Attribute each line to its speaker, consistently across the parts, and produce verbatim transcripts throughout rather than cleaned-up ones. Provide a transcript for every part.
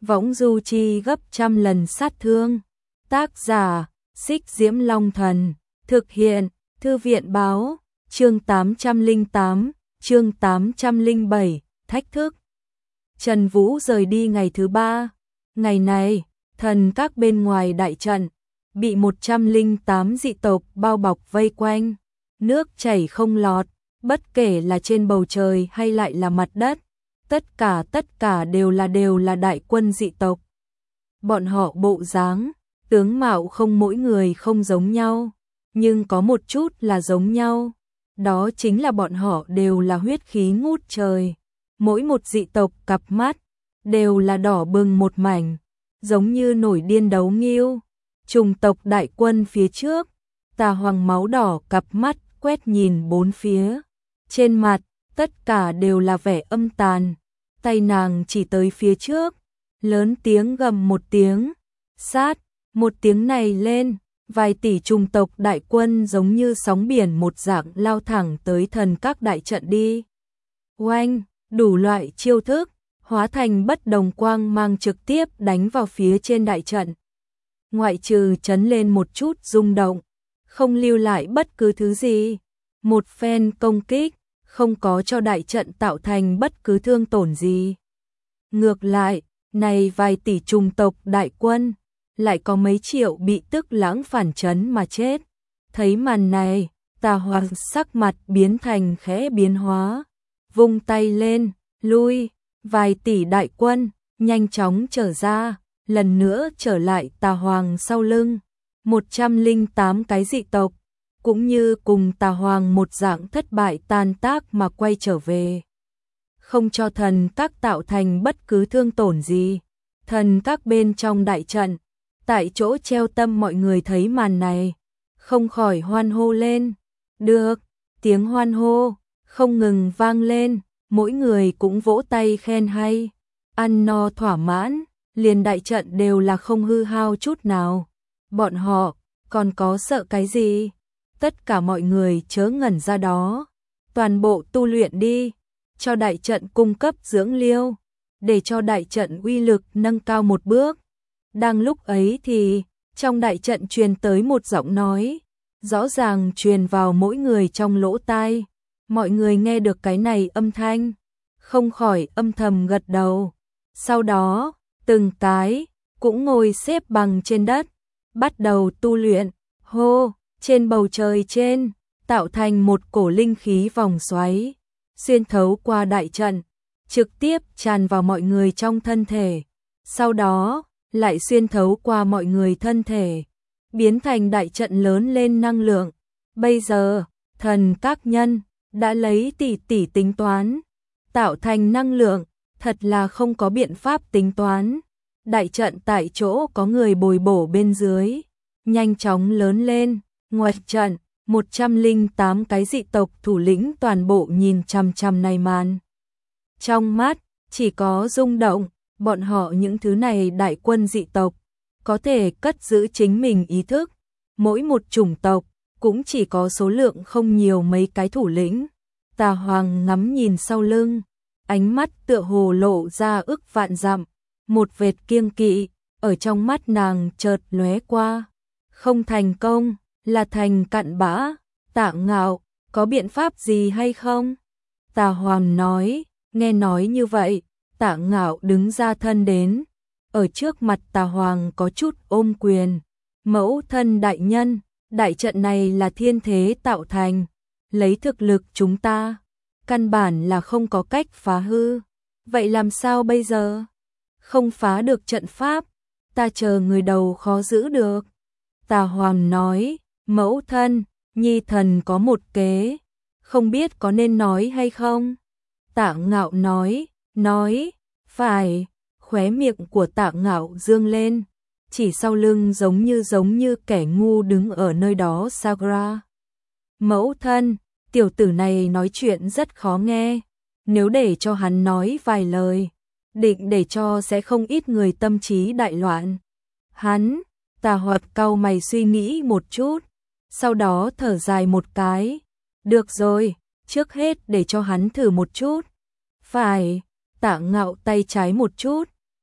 Speaker 1: võng du chi gấp trăm lần sát thương. Tác giả, Xích Diễm Long Thần, thực hiện, Thư viện báo, chương tám trăm lẻ tám, chương tám trăm lẻ bảy, thách thức. Trần Vũ rời đi ngày thứ ba. Ngày này, thần các bên ngoài đại trận, bị một trăm lẻ tám dị tộc bao bọc vây quanh, nước chảy không lọt, bất kể là trên bầu trời hay lại là mặt đất, tất cả tất cả đều là đều là đại quân dị tộc. Bọn họ bộ dáng, tướng mạo không mỗi người không giống nhau, nhưng có một chút là giống nhau, đó chính là bọn họ đều là huyết khí ngút trời. Mỗi một dị tộc cặp mắt đều là đỏ bừng một mảnh, giống như nổi điên đấu nghiêu. Trùng tộc đại quân phía trước, Tà Hoàng máu đỏ cặp mắt quét nhìn bốn phía, trên mặt tất cả đều là vẻ âm tàn, tay nàng chỉ tới phía trước, lớn tiếng gầm một tiếng, sát, một tiếng này lên, vài tỷ trùng tộc đại quân giống như sóng biển một dạng lao thẳng tới thần các đại trận đi. Oanh, đủ loại chiêu thức, hóa thành bất đồng quang mang trực tiếp đánh vào phía trên đại trận. Ngoại trừ chấn lên một chút rung động, không lưu lại bất cứ thứ gì. Một phen công kích, không có cho đại trận tạo thành bất cứ thương tổn gì. Ngược lại, này vài tỷ trùng tộc đại quân, lại có mấy triệu bị tức lãng phản chấn mà chết. Thấy màn này, Tà Hoàng sắc mặt biến thành khẽ biến hóa, vung tay lên, lui, vài tỷ đại quân, nhanh chóng trở ra, lần nữa trở lại Tà Hoàng sau lưng. một trăm lẻ tám cái dị tộc, cũng như cùng Tà Hoàng một dạng thất bại tan tác mà quay trở về. Không cho thần các tạo thành bất cứ thương tổn gì. Thần các bên trong đại trận, tại chỗ treo tâm mọi người thấy màn này, không khỏi hoan hô lên. Được, tiếng hoan hô không ngừng vang lên, mỗi người cũng vỗ tay khen hay, ăn no thỏa mãn, liền đại trận đều là không hư hao chút nào. Bọn họ còn có sợ cái gì? Tất cả mọi người chớ ngẩn ra đó, toàn bộ tu luyện đi, cho đại trận cung cấp dưỡng liêu, để cho đại trận uy lực nâng cao một bước. Đang lúc ấy thì, trong đại trận truyền tới một giọng nói, rõ ràng truyền vào mỗi người trong lỗ tai. Mọi người nghe được cái này âm thanh, không khỏi âm thầm gật đầu. Sau đó, từng cái cũng ngồi xếp bằng trên đất, bắt đầu tu luyện. Hô, trên bầu trời trên, tạo thành một cổ linh khí vòng xoáy, xuyên thấu qua đại trận, trực tiếp tràn vào mọi người trong thân thể. Sau đó, lại xuyên thấu qua mọi người thân thể, biến thành đại trận lớn lên năng lượng. Bây giờ, thần các nhân đã lấy tỷ tỷ tính toán, tạo thành năng lượng, thật là không có biện pháp tính toán. Đại trận tại chỗ có người bồi bổ bên dưới, nhanh chóng lớn lên. Ngoài trận, một trăm lẻ tám cái dị tộc thủ lĩnh toàn bộ nhìn chằm chằm này màn. Trong mắt, chỉ có rung động, bọn họ những thứ này đại quân dị tộc, có thể cất giữ chính mình ý thức. Mỗi một chủng tộc, cũng chỉ có số lượng không nhiều mấy cái thủ lĩnh. Tà Hoàng ngắm nhìn sau lưng, ánh mắt tựa hồ lộ ra ức vạn dặm, một vệt kiêng kỵ, ở trong mắt nàng chợt lóe qua. Không thành công, là thành cặn bã. Tạ Ngạo, có biện pháp gì hay không? Tà Hoàng nói, nghe nói như vậy, Tạ Ngạo đứng ra thân đến, ở trước mặt Tà Hoàng có chút ôm quyền. Mẫu thân đại nhân, đại trận này là thiên thế tạo thành, lấy thực lực chúng ta, căn bản là không có cách phá hư. Vậy làm sao bây giờ? Không phá được trận pháp, ta chờ người đầu khó giữ được. Tà Hoàng nói, mẫu thân, nhi thần có một kế, không biết có nên nói hay không? Tạ Ngạo nói, nói, phải. Khóe miệng của Tạ Ngạo dương lên, chỉ sau lưng giống như giống như kẻ ngu đứng ở nơi đó. Sagra, mẫu thân, tiểu tử này nói chuyện rất khó nghe, nếu để cho hắn nói vài lời, định để cho sẽ không ít người tâm trí đại loạn. Hắn, Tà Hoạt cau mày suy nghĩ một chút, sau đó thở dài một cái. Được rồi, trước hết để cho hắn thử một chút. Phải. Tạ Ngạo tay trái một chút,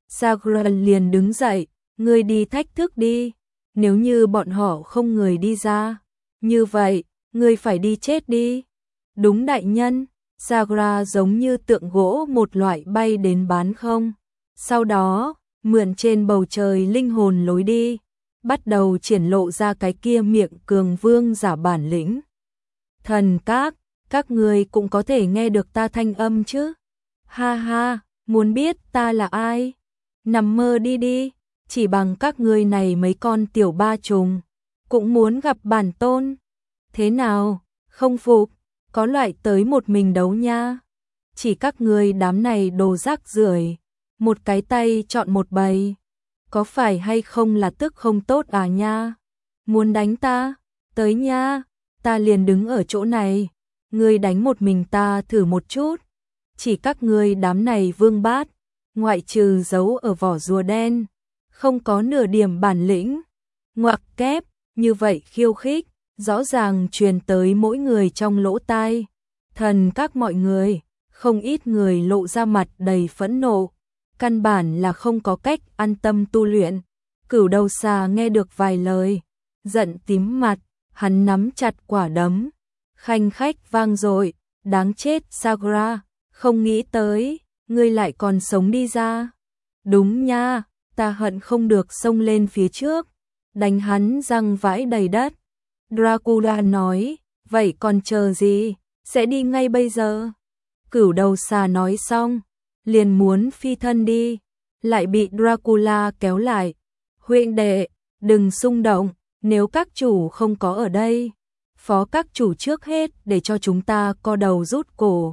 Speaker 1: Sakura liền đứng dậy, ngươi đi thách thức đi, nếu như bọn họ không người đi ra, như vậy, ngươi phải đi chết đi. Đúng đại nhân, Sakura giống như tượng gỗ một loại bay đến bán không. Sau đó, mượn trên bầu trời linh hồn lối đi, bắt đầu triển lộ ra cái kia miệng cường vương giả bản lĩnh. Thần các, các người cũng có thể nghe được ta thanh âm chứ? Ha ha, muốn biết ta là ai? Nằm mơ đi đi, chỉ bằng các người này mấy con tiểu ba trùng, cũng muốn gặp bản tôn. Thế nào, không phục, có loại tới một mình đấu nha. Chỉ các người đám này đồ rác rưởi, một cái tay chọn một bầy. Có phải hay không là tức không tốt à nha? Muốn đánh ta? Tới nha, ta liền đứng ở chỗ này. Ngươi đánh một mình ta thử một chút. Chỉ các ngươi đám này vương bát, ngoại trừ giấu ở vỏ rùa đen, không có nửa điểm bản lĩnh. Ngoặc kép, như vậy khiêu khích, rõ ràng truyền tới mỗi người trong lỗ tai. Thần các mọi người, không ít người lộ ra mặt đầy phẫn nộ. Căn bản là không có cách an tâm tu luyện. Cửu đầu xà nghe được vài lời, giận tím mặt, hắn nắm chặt quả đấm. Khanh khách vang dội, đáng chết Sakura, không nghĩ tới, ngươi lại còn sống đi ra. Đúng nha, ta hận không được xông lên phía trước, đánh hắn răng vãi đầy đất. Dracula nói, vậy còn chờ gì, sẽ đi ngay bây giờ. Cửu đầu xà nói xong, liền muốn phi thân đi, lại bị Dracula kéo lại. Huynh đệ, đừng xung động, nếu các chủ không có ở đây, phó các chủ trước hết để cho chúng ta co đầu rút cổ.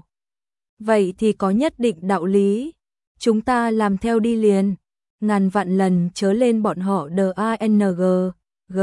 Speaker 1: Vậy thì có nhất định đạo lý, chúng ta làm theo đi liền, ngàn vạn lần chớ lên bọn họ đê a en giê, G.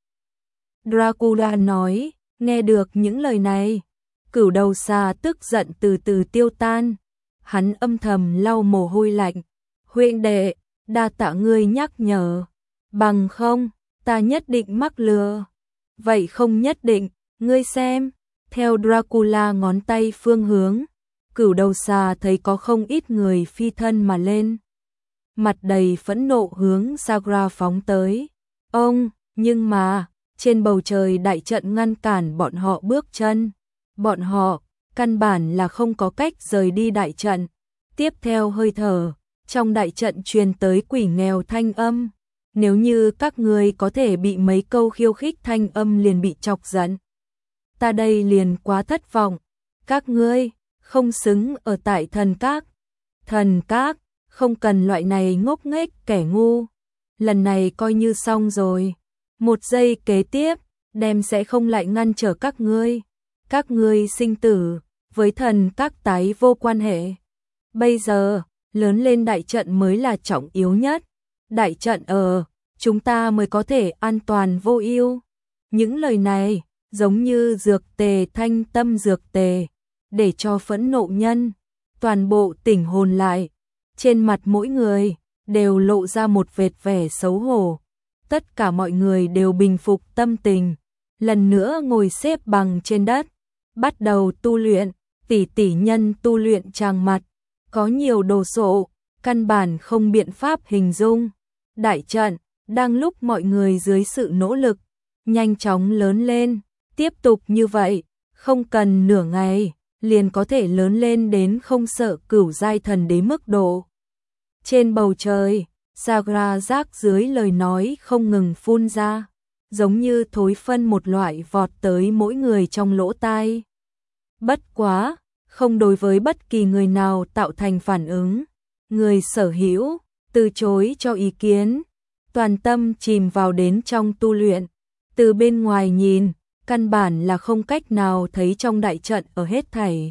Speaker 1: Dracula nói, nghe được những lời này, cửu đầu xà tức giận từ từ tiêu tan. Hắn âm thầm lau mồ hôi lạnh. Huynh đệ, đa tạ ngươi nhắc nhở. Bằng không, ta nhất định mắc lừa. Vậy không nhất định, ngươi xem. Theo Dracula ngón tay phương hướng, cửu đầu xà thấy có không ít người phi thân mà lên. Mặt đầy phẫn nộ hướng Sakura phóng tới. Ông, nhưng mà, trên bầu trời đại trận ngăn cản bọn họ bước chân. Bọn họ, căn bản là không có cách rời đi đại trận. Tiếp theo hơi thở, trong đại trận truyền tới quỷ nghèo thanh âm. Nếu như các ngươi có thể bị mấy câu khiêu khích thanh âm liền bị chọc giận, ta đây liền quá thất vọng. Các ngươi, không xứng ở tại thần các. Thần các, không cần loại này ngốc nghếch kẻ ngu. Lần này coi như xong rồi. Một giây kế tiếp, đem sẽ không lại ngăn trở các ngươi. Các ngươi sinh tử, với thần các tái vô quan hệ. Bây giờ, lớn lên đại trận mới là trọng yếu nhất. Đại trận ở, chúng ta mới có thể an toàn vô ưu. Những lời này, giống như dược tề thanh tâm dược tề, để cho phẫn nộ nhân, toàn bộ tỉnh hồn lại. Trên mặt mỗi người, đều lộ ra một vệt vẻ xấu hổ. Tất cả mọi người đều bình phục tâm tình, lần nữa ngồi xếp bằng trên đất, bắt đầu tu luyện. Tỷ tỷ nhân tu luyện tràng mặt, có nhiều đồ sộ, căn bản không biện pháp hình dung. Đại trận, đang lúc mọi người dưới sự nỗ lực, nhanh chóng lớn lên, tiếp tục như vậy, không cần nửa ngày, liền có thể lớn lên đến không sợ cửu giai thần đế mức độ. Trên bầu trời, Sakura rác dưới lời nói không ngừng phun ra, giống như thối phân một loại vọt tới mỗi người trong lỗ tai. Bất quá, không đối với bất kỳ người nào tạo thành phản ứng. Người sở hữu, từ chối cho ý kiến, toàn tâm chìm vào đến trong tu luyện. Từ bên ngoài nhìn, căn bản là không cách nào thấy trong đại trận ở hết thảy.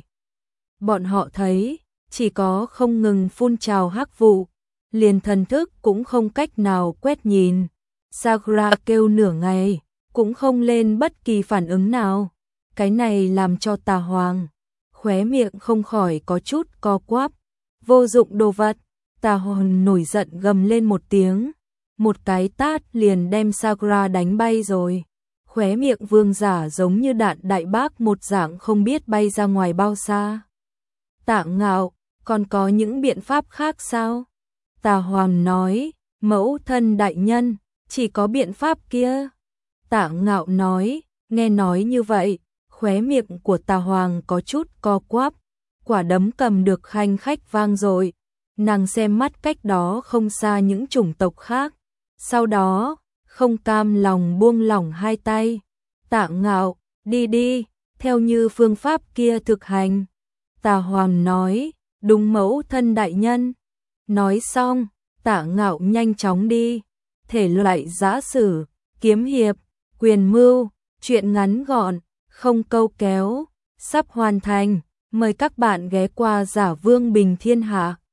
Speaker 1: Bọn họ thấy, chỉ có không ngừng phun trào hắc vụ, liền thần thức cũng không cách nào quét nhìn. Sakura kêu nửa ngày, cũng không lên bất kỳ phản ứng nào. Cái này làm cho Tà Hoàng khóe miệng không khỏi có chút co quắp. Vô dụng đồ vật. Tà Hoàng nổi giận gầm lên một tiếng, một cái tát liền đem Sakura đánh bay rồi. Khóe miệng vương giả giống như đạn đại bác một dạng không biết bay ra ngoài bao xa. Tạ Ngạo, còn có những biện pháp khác sao? Tà Hoàng nói, mẫu thân đại nhân, chỉ có biện pháp kia. Tạ Ngạo nói, nghe nói như vậy, khóe miệng của Tà Hoàng có chút co quắp, quả đấm cầm được khanh khách vang dội. Nàng xem mắt cách đó không xa những chủng tộc khác, sau đó, không cam lòng buông lỏng hai tay. Tạ Ngạo, đi đi, theo như phương pháp kia thực hành. Tà Hoàng nói, đúng mẫu thân đại nhân. Nói xong, Tạ Ngạo nhanh chóng đi. Thể loại giã sử, kiếm hiệp, quyền mưu, truyện ngắn gọn, không câu kéo, sắp hoàn thành. Mời các bạn ghé qua Giả Vương Bình Thiên Hạ.